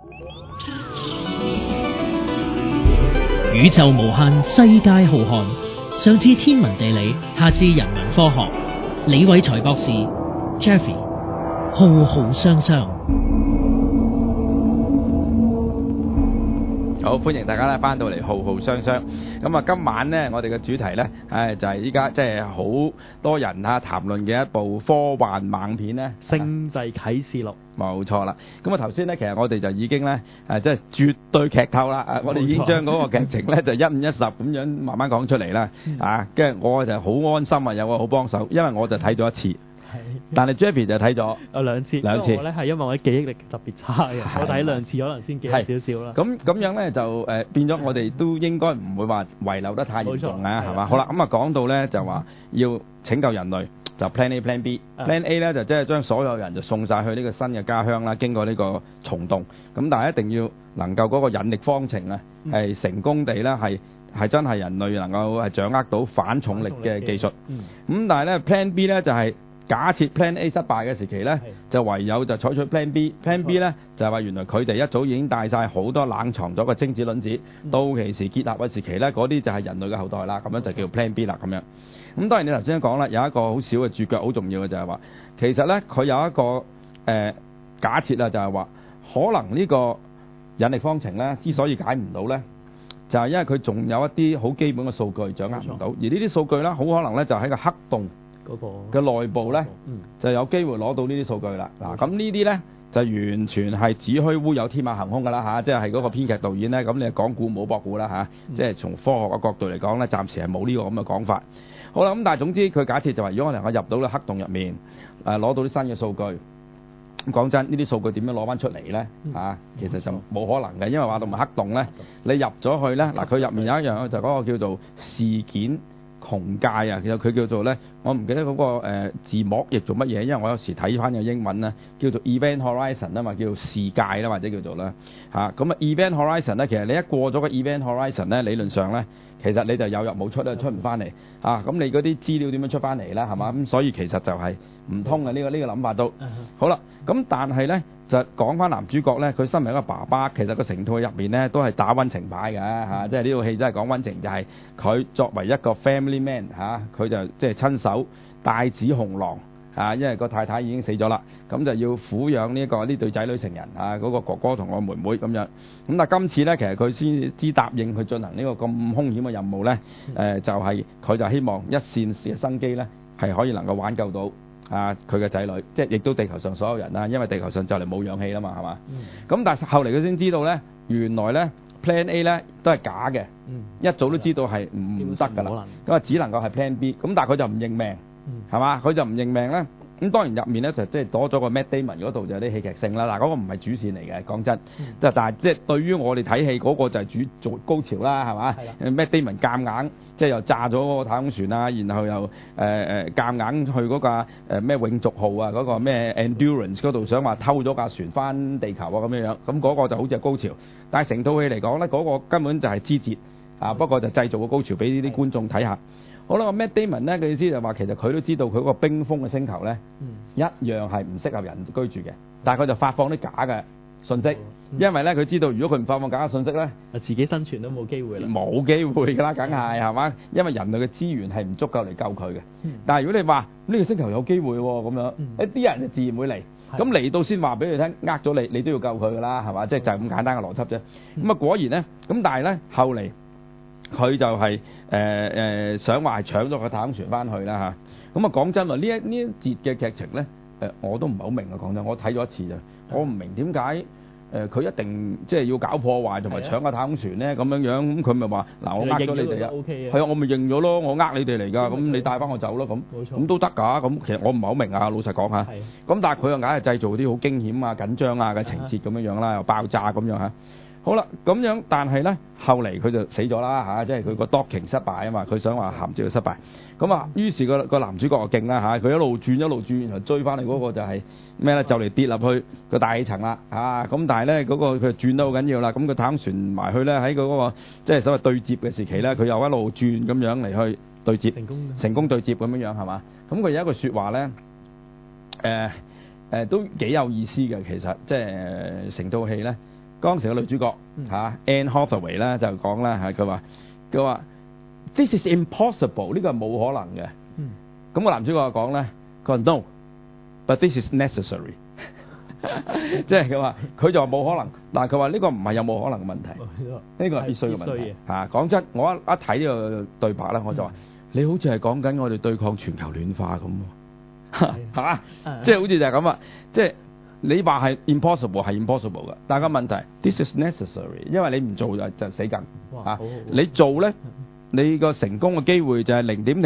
宇宙無限，世界浩瀚，上至天文地理，下至人文科學。李偉才博士 Jeffrey 浩浩湯湯。 好，歡迎大家咧翻到嚟浩浩湯湯。咁啊，今晚咧我哋嘅主題咧，就係依家即係好多人談論嘅一部科幻猛片咧， 《星際啟示錄》。 冇錯啦。咁啊頭先咧，其實我哋就已經咧即係絕對劇透啦。我哋已經將嗰個劇情咧就1、5、1、10咁樣慢慢講出嚟啦。跟住我就好安心啊，有個好幫手，因為我就睇咗一次。但係 Jeffrey 就睇咗兩次。我咧係因為我啲記憶力特別差嘅，我睇兩次可能先記得少少啦。 咁樣咧就變咗我哋都應該唔會話遺留得太嚴重啊，係嘛？好啦，咁啊講到咧就話要拯救人類，就 Plan A、Plan B。Plan A 咧就即係將所有人就送晒去呢個新嘅家鄉啦，經過呢個蟲洞。咁但係一定要能夠嗰個引力方程啊係成功地咧係真係人類能夠係掌握到反重力嘅技術。咁但係咧 Plan B 咧就係假設 Plan A 失敗嘅時期咧，就唯有就採取 Plan B。Plan B 咧就係話原來佢哋一早已經帶晒好多冷藏咗嘅精子卵子，到其時結合嘅時期咧，嗰啲就係人類嘅後代啦，咁樣就叫 Plan B 啦咁樣。咁當然你頭先講啦，有一個好少嘅注腳，好重要嘅就係話，其實咧佢有一個假設啊，就係話可能呢個引力方程咧之所以解唔到咧，就係因為佢仲有一啲好基本嘅數據掌握唔到，而呢啲數據咧好可能咧就喺個黑洞嘅內部咧就有機會攞到呢啲數據啦。嗱，咁呢啲咧就完全係子虛烏有、天馬行空㗎啦嚇，即係嗰個編劇導演咧，咁你講古冇博古啦嚇，即係從科學嘅角度嚟講咧，暫時係冇呢個咁嘅講法。好啦，咁但係總之佢假設就話，如果我能夠入到個黑洞入面，攞到啲新嘅數據，咁講真，呢啲數據點樣攞翻出嚟咧？其實就冇可能嘅，因為話到埋黑洞咧，你入咗去咧，嗱佢入面有一樣就嗰個叫做事件穹界啊，其實佢叫做咧，我唔記得嗰個字幕譯做乜嘢，因為我有時睇翻個英文咧，叫做 Event Horizon 啊嘛，叫做視界啦或者叫做啦咁啊 Event Horizon 咧，其實你一過咗個 Event Horizon 咧，理論上咧，其實你就有入冇出咧，出唔翻嚟咁你嗰啲資料點樣出翻嚟啦？係嘛？咁所以其實就係唔通嘅呢個諗法都好啦。咁但係咧就講翻男主角咧，佢身為一個爸爸，其實個成套入面咧都係打溫情牌嘅即係呢套戲真係講溫情，就係佢作為一個 family man 佢就即係親手帶子雄狼因為個太太已經死咗啦，咁就要撫養呢對仔女成人嗰個哥哥同個妹妹咁樣。咁但係今次咧，其實佢先知答應去進行呢個咁兇險嘅任務咧，就係佢就希望一線嘅生機咧係可以能夠挽救到佢嘅仔女，即係亦都地球上所有人啦，因為地球上就嚟冇氧氣啦嘛，係嘛？咁但係後嚟佢先知道咧，原來咧 Plan A 咧都係假嘅，一早都知道係唔得㗎啦，咁啊只能夠係 Plan B，咁但係佢就唔認命，係嘛？佢就唔認命咧。咁當然入面咧就即係多咗個 Matt Damon 嗰度就有啲戲劇性啦。嗱，嗰個唔係主線嚟嘅，講真，但係即係對於我哋睇戲嗰個就係做高潮啦，係嘛？Matt Damon 夾硬即係又炸咗嗰個太空船啊，然後又夾硬去嗰架咩永續號啊，嗰個咩 Endurance 嗰度想話偷咗架船翻地球啊咁樣樣，咁嗰個就好似係高潮。但係成套戲嚟講咧，嗰個根本就係枝節不過就製造個高潮俾呢啲觀眾睇下。好啦，個 Matt Damon 咧嘅意思就話，其實佢都知道佢嗰個冰封嘅星球咧，一樣係唔適合人居住嘅，但係佢就發放啲假嘅信息，因為咧佢知道如果佢唔發放假嘅信息咧， 自己生存都冇機會啦。 冇機會㗎啦，梗係嘛？因為人類嘅資源係唔足夠嚟救佢嘅。但係如果你話呢個星球有機會喎，咁樣一啲人就自然會嚟，咁嚟到先話俾你聽，呃咗你都要救佢㗎啦，係嘛？即係就係咁簡單嘅邏輯啫。咁啊果然咧，咁但係咧後嚟。佢就係想話係搶咗個太空船翻去啦嚇。咁啊講真喎，呢一節嘅劇情咧，我都唔係好明啊。講真，我睇咗一次咋，我唔明點解佢一定即係要搞破壞同埋搶個太空船咧咁樣樣。咁佢咪話嗱，我呃咗你哋啊，係啊，我咪認咗咯，我呃你哋嚟㗎。咁你帶翻我走咯，咁都得㗎。咁其實我唔係好明啊，老實講嚇。咁但係佢又硬係製造啲好驚險啊、緊張啊嘅情節咁樣樣啦，又爆炸咁樣嚇。好啦，咁樣，但係咧後嚟佢就死咗啦即係佢個 docking 失敗啊嘛，佢想話銜接佢失敗，咁啊，於是個男主角就勁啦佢一路轉，然後追翻嚟嗰個就係咩咧？就嚟跌入去個大氣層啦咁但係咧嗰個佢轉得好緊要啦，咁個太空船埋去咧喺嗰個即係所謂對接嘅時期咧，佢又一路轉咁樣嚟去對接，成功對接咁樣樣係嘛？咁佢有一句説話咧，都幾有意思嘅，其實即係成套戲咧。 當時嘅女主角Anne Hathaway 咧就講啦嚇，佢話 This is impossible， 呢個係冇可能嘅。咁個男主角就講咧，佢話 No，but this is necessary。即係佢話佢就話冇可能，但係佢話呢個唔係有冇可能嘅問題，呢個係必須嘅問題嚇。講真，我一睇呢個對白咧，我就話你好似係講緊我哋對抗全球暖化咁喎，係嘛？即係好似就係咁啊！即係你話係 impossible 係 impossible 嘅，但係個問題 this is necessary， 因為你唔做就死梗嚇。你做咧，你個成功嘅機會就係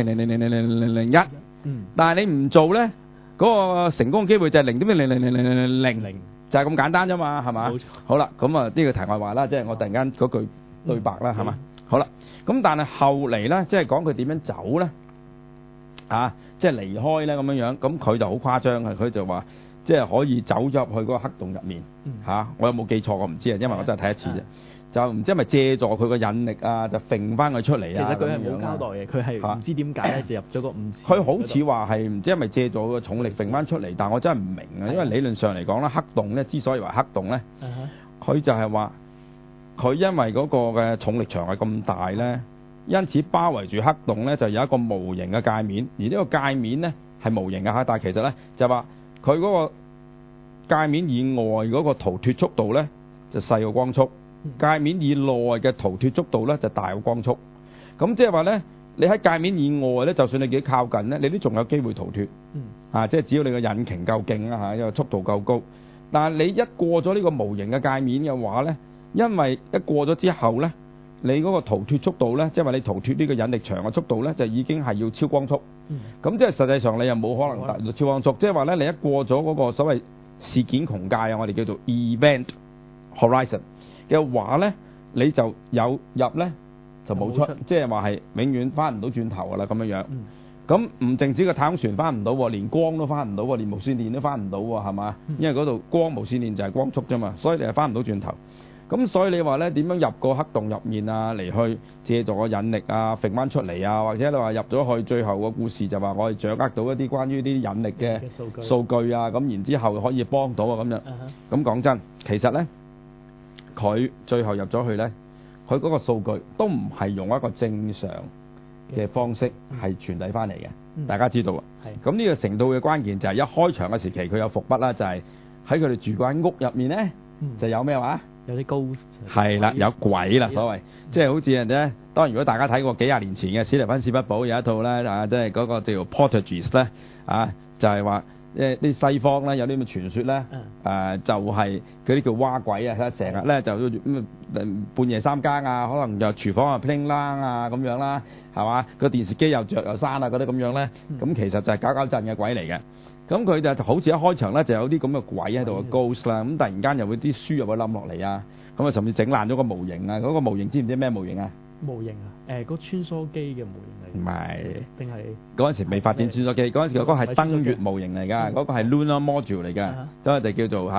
0.0000001，但係你唔做咧。嗰個成功嘅機會就係0.00000，就係咁簡單啫嘛，係嘛？冇錯。好啦，咁啊呢個題外話啦，即係我突然間嗰句對白啦，係嘛？好啦，咁但係後嚟咧，即係講佢點樣走咧，即係離開咧咁樣樣，咁佢就好誇張嘅，佢就話即係可以走咗入去嗰個黑洞入面我有冇記錯我唔知啊，因為我真係睇一次啫。就唔知係咪借助佢個引力啊，就揈翻佢出嚟啊！ 其實佢係冇交代嘅，佢係唔知點解咧就入咗個5次。 佢好似話係唔知係咪借助個重力揈翻出嚟，但我真係唔明啊！因為理論上嚟講咧，黑洞咧之所以話黑洞咧，佢就係話佢因為嗰個嘅重力場係咁大咧，因此包圍住黑洞咧就有一個無形嘅界面，而呢個界面咧係無形嘅嚇，但係其實咧就話佢嗰個界面以外嗰個逃脫速度咧就細過光速。界面以內嘅逃脫速度咧就大過光速，咁即係話咧，你喺界面以外咧，就算你幾靠近咧，你都仲有機會逃脫。即係只要你個引擎夠勁啦因為速度夠高。但係你一過咗呢個無形嘅界面嘅話咧，因為一過咗之後咧，你嗰個逃脫速度咧，即係話你逃脫呢個引力場嘅速度咧，就已經係要超光速。咁即係實際上你又冇可能達到超光速，即係話咧，你一過咗嗰個所謂事件穹界啊，我哋叫做 event horizon。嘅話咧，你就有入咧就冇出，即係話係永遠翻唔到轉頭噶啦咁樣樣。咁唔淨止個太空船翻唔到喎，連光都翻唔到喎，連無線電都翻唔到喎，係嘛？因為嗰度光無線電就係光速啫嘛，所以你係翻唔到轉頭。咁所以你話咧點樣入個黑洞入面啊，嚟去借助個引力啊，揈翻出嚟啊，或者你話入咗去，最後個故事就話我哋掌握到一啲關於啲引力嘅數據啊，咁然之後可以幫到啊咁樣。咁講真，其實咧。佢最後入咗去呢，佢嗰個數據都唔係用一個正常嘅方式係傳遞翻嚟嘅，大家知道啊。咁呢個程度嘅關鍵就係一開場嘅時期，佢有伏筆啦，就係喺佢哋住嗰間屋入面呢，就有咩話？ 有啲 ghost。係啦，有鬼啦，所謂，即係好似人哋當然如果大家睇過幾廿年前嘅史蒂芬史匹堡有一套呢，即係嗰個叫做 Portuguese 呢，就係話。啲西方咧有啲咁嘅傳說咧，就係嗰啲叫蛙鬼啊，成日咧就半夜三更啊，可能又廚房啊 pling 啷啊咁樣啦，係嘛？個電視機又着又閂啊嗰啲咁樣咧，咁其實就係搞搞震嘅鬼嚟嘅。咁佢就好似一開場咧就有啲咁嘅鬼喺度嘅 ghost 啦，咁突然間又會啲書又會冧落嚟啊，咁啊甚至整爛咗個模型啊，嗰個模型知唔知咩模型啊？ 模型嗰個穿梭機嘅模型嚟。唔係， 定係嗰陣時未發展穿梭機，嗰陣時嗰個係登月模型嚟㗎，嗰個係 Lunar Module 嚟㗎，所以就叫做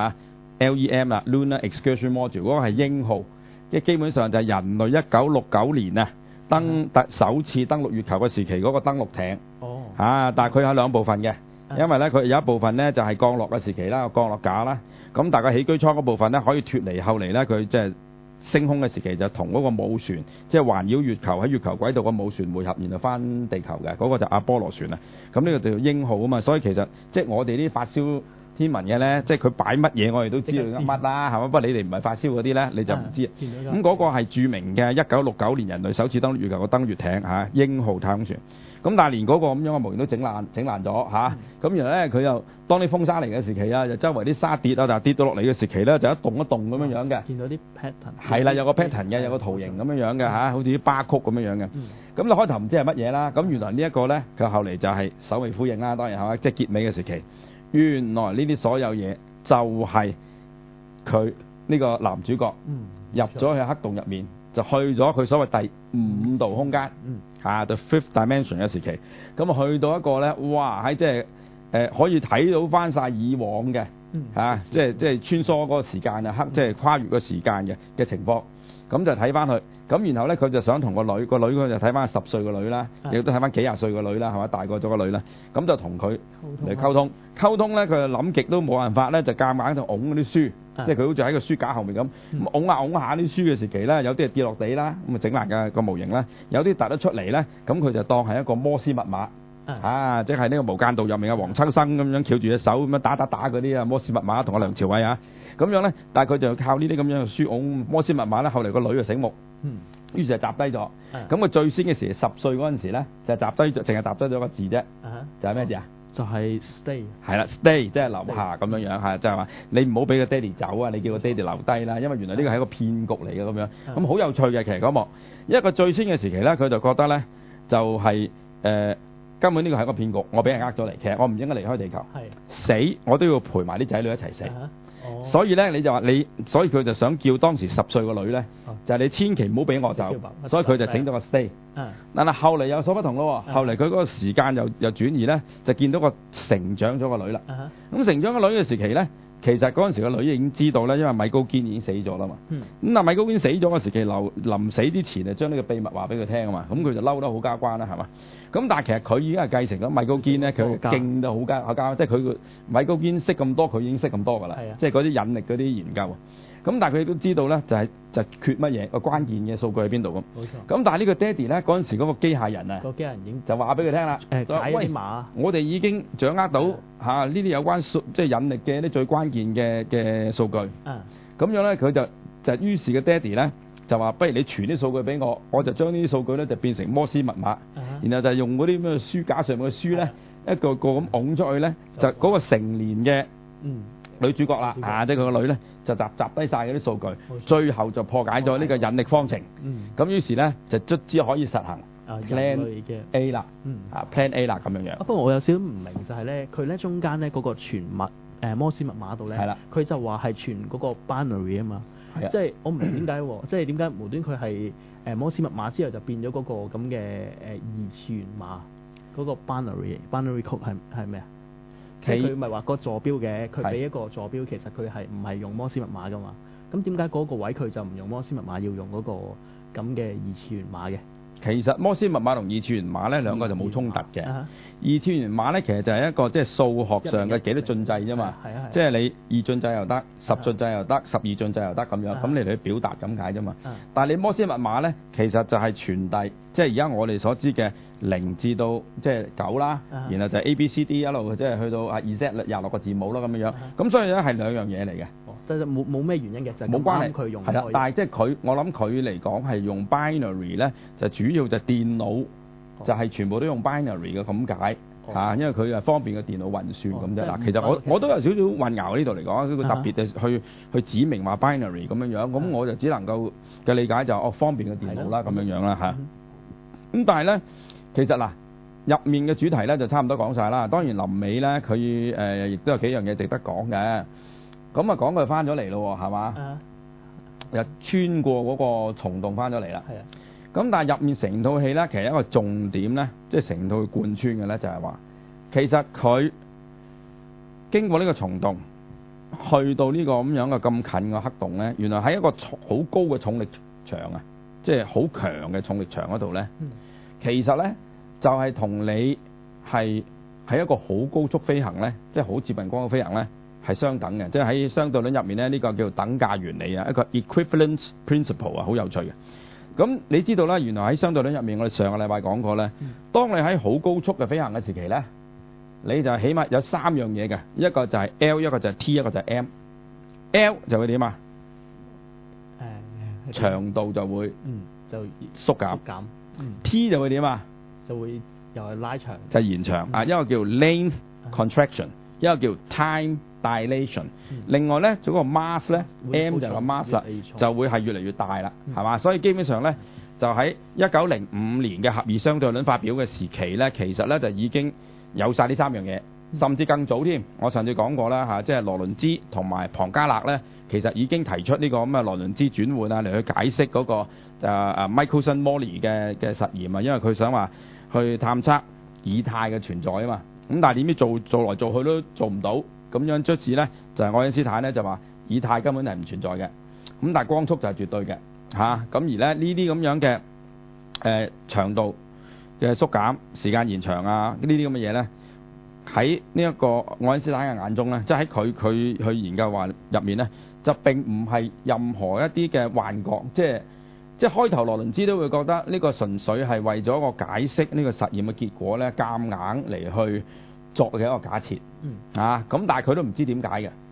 LEM 啦 Lunar Excursion Module，嗰個係鷹號，即係基本上就係人類1969年啊首次登陸月球嘅時期嗰個登陸艇。但係佢有兩部分嘅，因為咧佢有一部分咧就係降落嘅時期啦，降落架啦，咁大概起居艙嗰部分咧可以脫離，後嚟咧佢即係。升空嘅時期就同嗰個母船，即係環繞月球喺月球軌道個母船匯合，然後翻地球嘅嗰個就阿波羅船啊。咁呢個就叫鷹號啊嘛。所以其實即係我哋啲發燒天文嘅咧，即係佢擺乜嘢我哋都知道乜啦，係嘛？不過你哋唔係發燒嗰啲咧，你就唔知。咁嗰個係著名嘅1969年人類首次登陸月球嘅登月艇鷹號太空船。咁但係連嗰個咁樣嘅模型都整爛咗咁然後咧佢又當啲風沙嚟嘅時期啊，就周圍啲沙跌啊，但係跌到落嚟嘅時期咧就一棟一棟咁樣樣嘅。 見到啲 pattern。係啦，有個 pattern 嘅，有個圖形咁樣樣嘅好似啲巴曲咁樣樣嘅。咁你開頭唔知係乜嘢啦，咁原來呢一個咧佢後嚟就係首尾呼應啦，當然係嘛，即係結尾嘅時期。原來呢啲所有嘢就係佢呢個男主角入咗去黑洞入面，就去咗佢所謂第5度空間the fifth dimension 嘅時期。咁啊去到一個咧，哇喺即係可以睇到翻晒以往嘅即係穿梭嗰個時間啊，即係跨越個時間嘅情況。咁就睇翻佢，咁然後咧佢就想同個女佢就睇翻10歲個女啦，亦都睇翻幾廿歲個女啦，係嘛，大個咗個女啦，咁就同佢嚟溝通咧，佢就諗極都冇辦法咧，就夾硬就拱嗰啲書即係佢好似喺個書架後面咁，咁拱下啲書嘅時期咧，有啲係跌落地啦，咁啊整爛嘅個模型啦，有啲突得出嚟咧，咁佢就當係一個摩斯密碼。即係呢個無間道入面嘅黃秋生咁樣翹住隻手咁樣打嗰啲啊摩斯密碼，同阿梁朝偉啊咁樣咧，但係佢就靠呢啲咁樣嘅書拱摩斯密碼咧，後嚟個女就醒目，於是就集低咗。咁佢最先嘅時10歲嗰陣時咧，就集低咗，淨係集低咗個字啫，就係咩字啊？ 就係 stay。係啦 ，stay 即係留下咁樣樣係，就係話你唔好俾個爹哋走啊，你叫個爹哋留低啦，因為原來呢個係一個騙局嚟嘅咁樣。咁好有趣嘅其實嗰幕，一個最先嘅時期咧，佢就覺得咧就係根本呢個係一個騙局，我俾人呃咗嚟，其實我唔應該離開地球，死我都要陪埋啲仔女一齊死。所以咧你就話所以佢就想叫當時10歲個女咧，就係你千祈唔好俾我走，所以佢就整咗個 stay。但係後嚟有所不同咯，後嚟佢嗰個時間又轉移咧，就見到個成長咗個女啦。咁成長個女嘅時期咧，其實嗰陣時個女已經知道咧，因為米高堅已經死咗啦嘛。咁但米高堅死咗嘅時期，臨死之前就將呢個秘密話俾佢聽啊嘛。咁佢就嬲得好交關啦，係嘛？咁但係其實佢已經係繼承咗米高堅咧，佢勁到好交，即係佢米高堅識咁多，佢已經識咁多㗎啦。即係嗰啲引力嗰啲研究。咁但係佢都知道咧，就缺乜嘢個關鍵嘅數據喺邊度咁。冇錯。咁但係呢個爹哋咧，嗰陣時嗰個機械人啊， 個機械人已經就話俾佢聽啦。 解啲碼， 我哋已經掌握到呢啲有關即係引力嘅啲最關鍵嘅數據。咁樣咧，佢就於是個爹哋咧就話：不如你傳啲數據俾我，我就將呢啲數據咧就變成摩斯密碼，然後就用嗰啲咩書架上面嘅書咧一個個咁拱出去咧，就嗰個成年嘅女主角啦，即係佢個女咧就集低晒嗰啲數據，最後就破解咗呢個引力方程。咁於是咧就卒之可以實行 Plan A 啦，Plan A 啦咁樣樣。 不過我有少少唔明就係咧，佢咧中間咧嗰個傳摩斯密碼度咧，佢就話係傳嗰個 binary 啊嘛，即係我唔明點解喎，即係點解無端佢係摩斯密碼之後就變咗嗰個咁嘅二次元碼嗰個 binary code 係咩啊？即係佢咪話個坐標嘅，佢俾一個坐標，其實佢係唔係用摩斯密碼噶嘛？咁點解嗰個位佢就唔用摩斯密碼，要用嗰個咁嘅二次元碼嘅？ 其實摩斯密碼同二次元碼咧兩個就冇衝突嘅。二次元碼咧其實就係一個即係數學上嘅幾多進制啫嘛。即係你2進制又得，10進制又得，12進制又得咁樣，咁你嚟去表達咁解啫嘛。但係你摩斯密碼咧，其實就係傳遞，即係而家我哋所知嘅0至到即係9啦，然後就係 A B C D 一路即係去到26個字母啦咁樣樣。咁所以咧係兩樣嘢嚟嘅。 但係冇咩原因嘅，就係冇關係佢用係啦。但係即係我諗佢嚟講係用 binary 咧，就主要就電腦就係全部都用 binary 嘅咁解嚇，因為佢係方便個電腦運算咁啫。嗱，其實我都有少少混淆呢度嚟講，佢特別嘅去指明話 binary 咁樣樣，咁我就只能夠嘅理解就方便個電腦啦咁樣樣啦嚇。咁但係咧，其實嗱入面嘅主題咧就差唔多講晒啦。當然臨尾咧佢亦都有幾樣嘢值得講嘅。咁啊講佢翻咗嚟咯，係嘛？又穿過嗰個蟲洞翻咗嚟啦。係啊。咁但係入面成套戲咧，其實一個重點咧，即係成套貫穿嘅咧，就係話，其實佢經過呢個蟲洞，去到呢個咁樣嘅咁近嘅黑洞咧，原來喺一個好高嘅重力場啊，即係好強嘅重力場嗰度咧，其實咧就係同你係喺一個好高速飛行咧，即係好接近光嘅飛行咧。係相等嘅，即係喺相對論入面咧，呢個叫做等價原理啊，一個 equivalence principle 啊，好有趣嘅。咁你知道啦，原來喺相對論入面，我哋上個禮拜講過咧，當你喺好高速嘅飛行嘅時期咧，你就起碼有3樣嘢嘅，一個就係 L， 一個就係 T， 一個就係 M。L 就會點啊？長度就會就縮減。T 就會點啊？ 就會又係拉長， 就係延長啊，一個叫 length contraction， 一個叫 time dilation。另外咧，嗰個 mass 咧 ，M 就係個 mass 啦，就會係越嚟越大啦，係嘛？所以基本上咧，就喺1905年嘅狹義相對論發表嘅時期咧，其實咧就已經有晒呢3樣嘢，甚至更早添。我上次講過啦嚇，即係羅倫茲同埋龐加勒咧，其實已經提出呢個咁嘅羅倫茲轉換啊，嚟去解釋嗰個Michelson-Morley 嘅實驗啊，因為佢想話去探測以太嘅存在啊嘛。咁但係點知做來做去都做唔到。咁樣卒之咧，就係愛因斯坦咧就話以太根本係唔存在嘅，咁但係光速就係絕對嘅嚇。咁而咧呢啲咁樣嘅長度嘅縮減、時間延長啊呢啲咁嘅嘢咧，喺呢一個愛因斯坦嘅眼中咧，即係喺佢去研究話入面咧， 就並唔係任何一啲嘅幻覺，即係開頭羅倫茲都會覺得呢個純粹係為咗個解釋呢個實驗嘅結果咧，夾硬嚟去作嘅一個假設。咁但係佢都唔知點解嘅。